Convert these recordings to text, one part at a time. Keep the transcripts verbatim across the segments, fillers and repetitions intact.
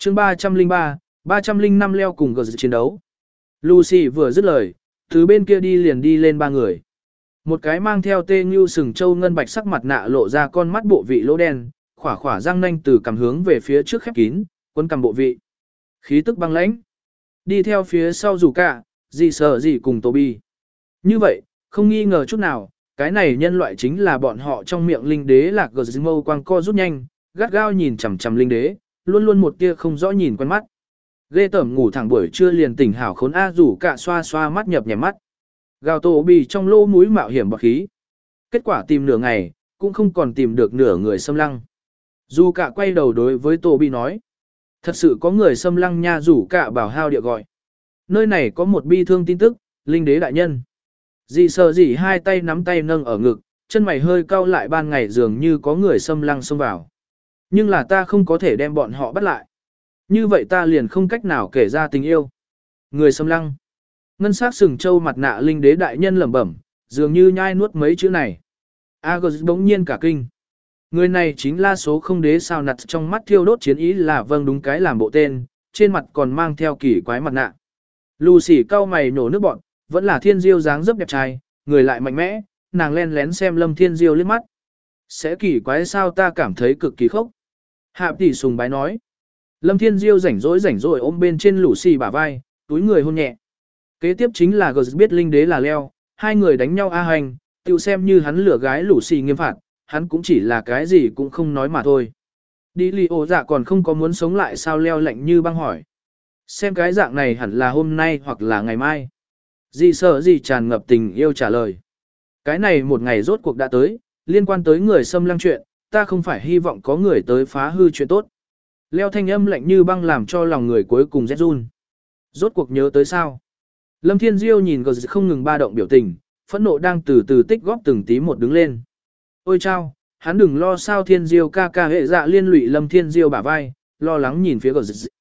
chương ba trăm linh ba, ba trăm linh năm leo cùng gờ chiến đấu. Lucy vừa dứt lời, từ bên kia đi liền đi lên ba người. Một cái mang theo tê như sừng trâu ngân bạch sắc mặt nạ lộ ra con mắt bộ vị lỗ đen, khỏa khỏa răng nanh từ cằm hướng về phía trước khép kín, quấn cầm bộ vị. Khí tức băng lãnh. Đi theo phía sau dù cả, gì sợ gì cùng Toby. Như vậy, không nghi ngờ chút nào, cái này nhân loại chính là bọn họ trong miệng linh đế lạc Gizmo quang co rút nhanh, gắt gao nhìn chằm chằm linh đế, luôn luôn một tia không rõ nhìn quen mắt. Ghê tởm ngủ thẳng buổi trưa liền tỉnh hảo khốn a rủ cả xoa xoa mắt nhập nhèm mắt. Gào tổ bì trong lỗ mũi mạo hiểm bọc khí. Kết quả tìm nửa ngày, cũng không còn tìm được nửa người xâm lăng. Dù cả quay đầu đối với tổ bì nói. Thật sự có người xâm lăng nha rủ cả bảo hao địa gọi. Nơi này có một bi thương tin tức, linh đế đại nhân. Dì sợ dì hai tay nắm tay nâng ở ngực, chân mày hơi cau lại ban ngày dường như có người xâm lăng xông vào. Nhưng là ta không có thể đem bọn họ bắt lại. Như vậy ta liền không cách nào kể ra tình yêu. Người xâm lăng. Ngân sắc sừng châu mặt nạ linh đế đại nhân lẩm bẩm, dường như nhai nuốt mấy chữ này. Agus bỗng nhiên cả kinh. Người này chính là số không đế sao nặt trong mắt thiêu đốt chiến ý là vâng đúng cái làm bộ tên, trên mặt còn mang theo kỳ quái mặt nạ. Lucy cau mày nổ nước bọn, vẫn là Thiên Diêu dáng dấp đẹp trai, người lại mạnh mẽ, nàng len lén xem Lâm Thiên Diêu liếc mắt. Sẽ kỳ quái sao ta cảm thấy cực kỳ khốc. Hạ tỷ sùng bái nói. Lâm Thiên Diêu rảnh rỗi rảnh rỗi ôm bên trên Lucy bả vai, túi người hôn nhẹ. Kế tiếp chính là Gz biết linh đế là leo, hai người đánh nhau a hành, tự xem như hắn lửa gái Lucy nghiêm phạt, hắn cũng chỉ là cái gì cũng không nói mà thôi. Đi lì ổ dạ còn không có muốn sống lại sao leo lạnh như băng hỏi. Xem cái dạng này hẳn là hôm nay hoặc là ngày mai. Dì sợ gì tràn ngập tình yêu trả lời. Cái này một ngày rốt cuộc đã tới, liên quan tới người xâm lăng chuyện, ta không phải hy vọng có người tới phá hư chuyện tốt. Leo thanh âm lạnh như băng làm cho lòng người cuối cùng rét run. Rốt cuộc nhớ tới sao? Lâm Thiên Diêu nhìn gờ không ngừng ba động biểu tình, phẫn nộ đang từ từ tích góp từng tí một đứng lên. Ôi chao, hắn đừng lo sao Thiên Diêu ca ca hệ dạ liên lụy Lâm Thiên Diêu bả vai, lo lắng nhìn phía gờ.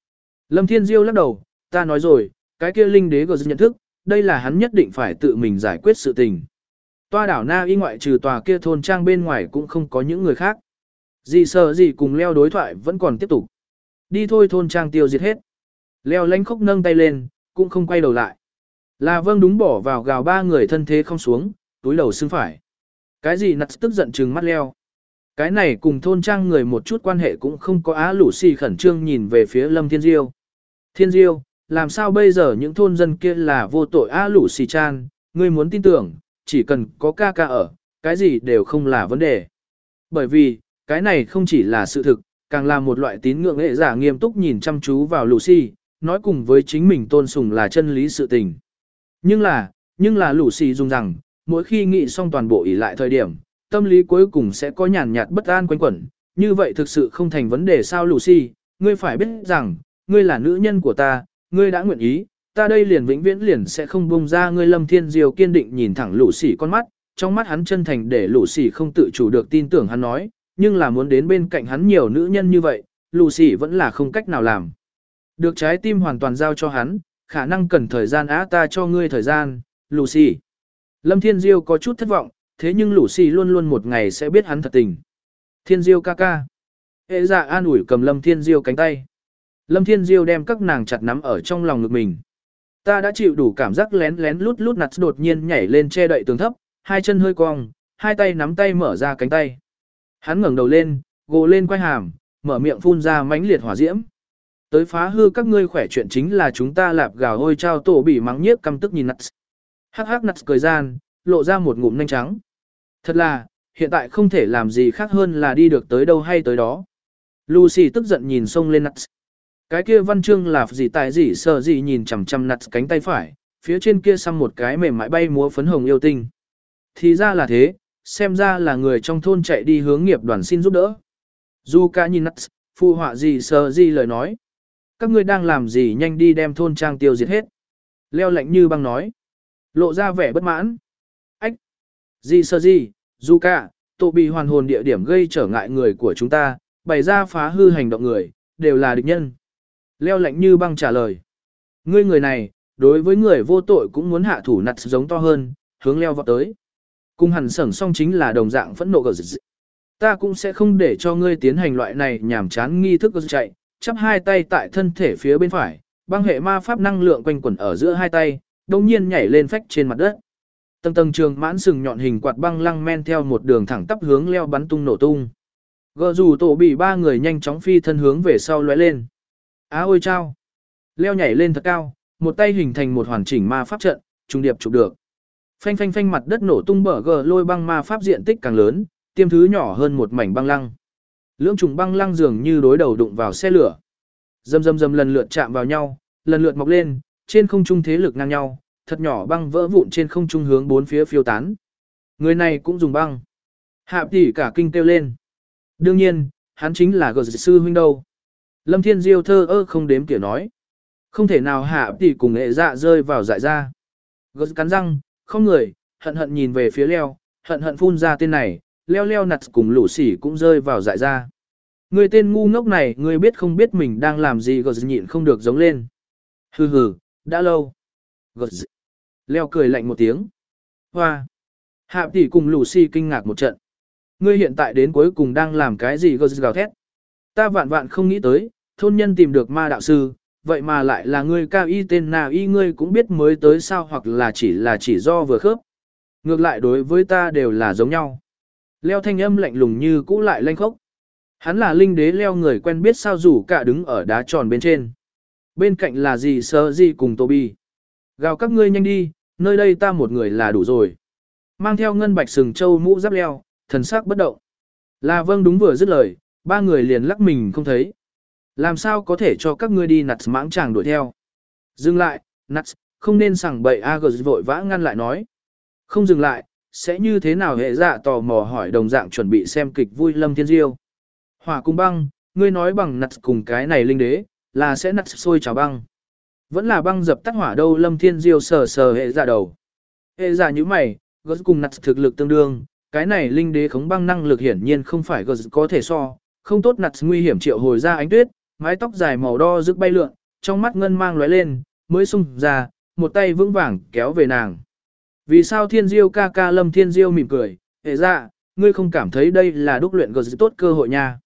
Lâm Thiên Diêu lắc đầu, ta nói rồi, cái kia linh đế gờ nhận thức, đây là hắn nhất định phải tự mình giải quyết sự tình. Toa đảo Na Y ngoại trừ tòa kia thôn trang bên ngoài cũng không có những người khác. Dì sợ gì cùng leo đối thoại vẫn còn tiếp tục. Đi thôi thôn trang tiêu diệt hết. Leo lánh khóc nâng tay lên, cũng không quay đầu lại. Là vâng đúng bỏ vào gào ba người thân thế không xuống, túi đầu xưng phải. Cái gì nặt tức giận trừng mắt leo. Cái này cùng thôn trang người một chút quan hệ cũng không có á lũ xì khẩn trương nhìn về phía Lâm Thiên Diêu. Thiên Diêu, làm sao bây giờ những thôn dân kia là vô tội á lũ xì chan, ngươi muốn tin tưởng, chỉ cần có ca ca ở, cái gì đều không là vấn đề. Bởi vì, cái này không chỉ là sự thực, càng là một loại tín ngưỡng hệ giả nghiêm túc nhìn chăm chú vào Lucy, nói cùng với chính mình tôn sùng là chân lý sự tình. Nhưng là, nhưng là Lucy dùng rằng, mỗi khi nghĩ xong toàn bộ ỷ lại thời điểm, tâm lý cuối cùng sẽ có nhàn nhạt bất an quanh quẩn, như vậy thực sự không thành vấn đề sao Lucy, ngươi phải biết rằng, ngươi là nữ nhân của ta, ngươi đã nguyện ý, ta đây liền vĩnh viễn liền sẽ không buông ra ngươi. Lâm Thiên Diêu kiên định nhìn thẳng Lucy con mắt, trong mắt hắn chân thành để Lucy không tự chủ được tin tưởng hắn nói, nhưng là muốn đến bên cạnh hắn nhiều nữ nhân như vậy, Lucy vẫn là không cách nào làm. Được trái tim hoàn toàn giao cho hắn, khả năng cần thời gian á ta cho ngươi thời gian, Lucy. Lâm Thiên Diêu có chút thất vọng, thế nhưng Lucy luôn luôn một ngày sẽ biết hắn thật tình. Thiên Diêu ca ca. Hệ dạ an ủi cầm Lâm Thiên Diêu cánh tay. Lâm Thiên Diêu đem các nàng chặt nắm ở trong lòng ngực mình. Ta đã chịu đủ cảm giác lén lén lút lút nặt đột nhiên nhảy lên che đậy tường thấp, hai chân hơi cong, hai tay nắm tay mở ra cánh tay. Hắn ngẩng đầu lên, gồ lên quay hàm, mở miệng phun ra mãnh liệt hỏa diễm. Tới phá hư các ngươi khỏe chuyện chính là chúng ta lạp gào ôi trao tổ bị mắng nhiếc căm tức nhìn nặt. Hắc hắc nặt cười gian, lộ ra một ngụm nanh trắng. Thật là, hiện tại không thể làm gì khác hơn là đi được tới đâu hay tới đó. Lucy tức giận nhìn xông lên nặt. Cái kia văn chương là gì tại gì sợ gì nhìn chằm chằm nặt cánh tay phải, phía trên kia xăm một cái mềm mại bay múa phấn hồng yêu tinh. Thì ra là thế, xem ra là người trong thôn chạy đi hướng nghiệp đoàn xin giúp đỡ. Dù cả nhìn nặt, phụ họa gì sợ gì lời nói. Các ngươi đang làm gì nhanh đi đem thôn trang tiêu diệt hết. Leo lạnh như băng nói. Lộ ra vẻ bất mãn. Ách! Gì sợ gì, dù cả, tổ bị hoàn hồn địa điểm gây trở ngại người của chúng ta, bày ra phá hư hành động người, đều là địch nhân. Leo lạnh như băng trả lời. Ngươi người này, đối với người vô tội cũng muốn hạ thủ nặt giống to hơn, hướng leo vọt tới. Cùng hẳn sẩn song chính là đồng dạng phẫn nộ gờ dị. Ta cũng sẽ không để cho ngươi tiến hành loại này nhảm chán nghi thức gờ chạy, chắp hai tay tại thân thể phía bên phải, băng hệ ma pháp năng lượng quanh quẩn ở giữa hai tay, đồng nhiên nhảy lên phách trên mặt đất. Tầng tầng trường mãn sừng nhọn hình quạt băng lăng men theo một đường thẳng tắp hướng leo bắn tung nổ tung. Gờ dù tổ bị ba người nhanh chóng phi thân hướng về sau lóe lên. Á ôi chao! Leo nhảy lên thật cao, một tay hình thành một hoàn chỉnh ma pháp trận, trung điệp chụp được. Phanh phanh phanh mặt đất nổ tung bờ gờ lôi băng ma pháp diện tích càng lớn, tiêm thứ nhỏ hơn một mảnh băng lăng. Lưỡng trùng băng lăng dường như đối đầu đụng vào xe lửa. Dầm dầm dầm lần lượt chạm vào nhau, lần lượt mọc lên, trên không trung thế lực ngang nhau, thật nhỏ băng vỡ vụn trên không trung hướng bốn phía phiêu tán. Người này cũng dùng băng. Hạ tỷ cả kinh kêu lên. Đương nhiên, hắn chính là gờ sư huynh đâu. Lâm Thiên Diêu thơ ơ không đếm tỉa nói. Không thể nào hạ tỷ cùng nghệ dạ rơi vào dại ra. Gờ cắn răng, không người, hận hận nhìn về phía leo, hận hận phun ra tên này, leo leo nặt cùng lũ sỉ cũng rơi vào dại ra. Người tên ngu ngốc này, người biết không biết mình đang làm gì, gờ nhịn không được giống lên. Hừ hừ, đã lâu. Gờ leo cười lạnh một tiếng. Hoa. Hạ tỷ cùng lũ sỉ kinh ngạc một trận. Ngươi hiện tại đến cuối cùng đang làm cái gì, gờ gào thét. Ta vạn vạn không nghĩ tới, thôn nhân tìm được ma đạo sư, vậy mà lại là ngươi cao y tên nào y ngươi cũng biết mới tới sao, hoặc là chỉ là chỉ do vừa khớp. Ngược lại đối với ta đều là giống nhau. Leo thanh âm lạnh lùng như cũ lại lanh khốc. Hắn là linh đế leo người quen biết sao rủ cả đứng ở đá tròn bên trên. Bên cạnh là gì sơ gì cùng Toby. Gào các ngươi nhanh đi, nơi đây ta một người là đủ rồi. Mang theo ngân bạch sừng châu mũ giáp leo, thần sắc bất động. Là vâng đúng vừa dứt lời, ba người liền lắc mình không thấy. Làm sao có thể cho các ngươi đi nặt mãng chàng đuổi theo. Dừng lại, nặt, không nên sảng bậy. A G vội vã ngăn lại nói. Không dừng lại, sẽ như thế nào? Hệ dạ tò mò hỏi, đồng dạng chuẩn bị xem kịch vui Lâm Thiên Diêu. Hỏa cùng băng, ngươi nói bằng nặt cùng cái này linh đế, là sẽ nặt sôi trào băng. Vẫn là băng dập tắt hỏa đâu? Lâm Thiên Diêu sờ sờ hệ dạ đầu. Hệ dạ như mày, G cùng nặt thực lực tương đương, cái này linh đế khống băng năng lực hiển nhiên không phải G có thể so, không tốt nặt nguy hiểm triệu hồi ra ánh tuyết, mái tóc dài màu đo rực bay lượn, trong mắt ngân mang lóe lên, mới xung ra, một tay vững vàng kéo về nàng. Vì sao Thiên Diêu ca ca? Lâm Thiên Diêu mỉm cười, hệ dạ, ngươi không cảm thấy đây là đúc luyện G tốt cơ hội nha.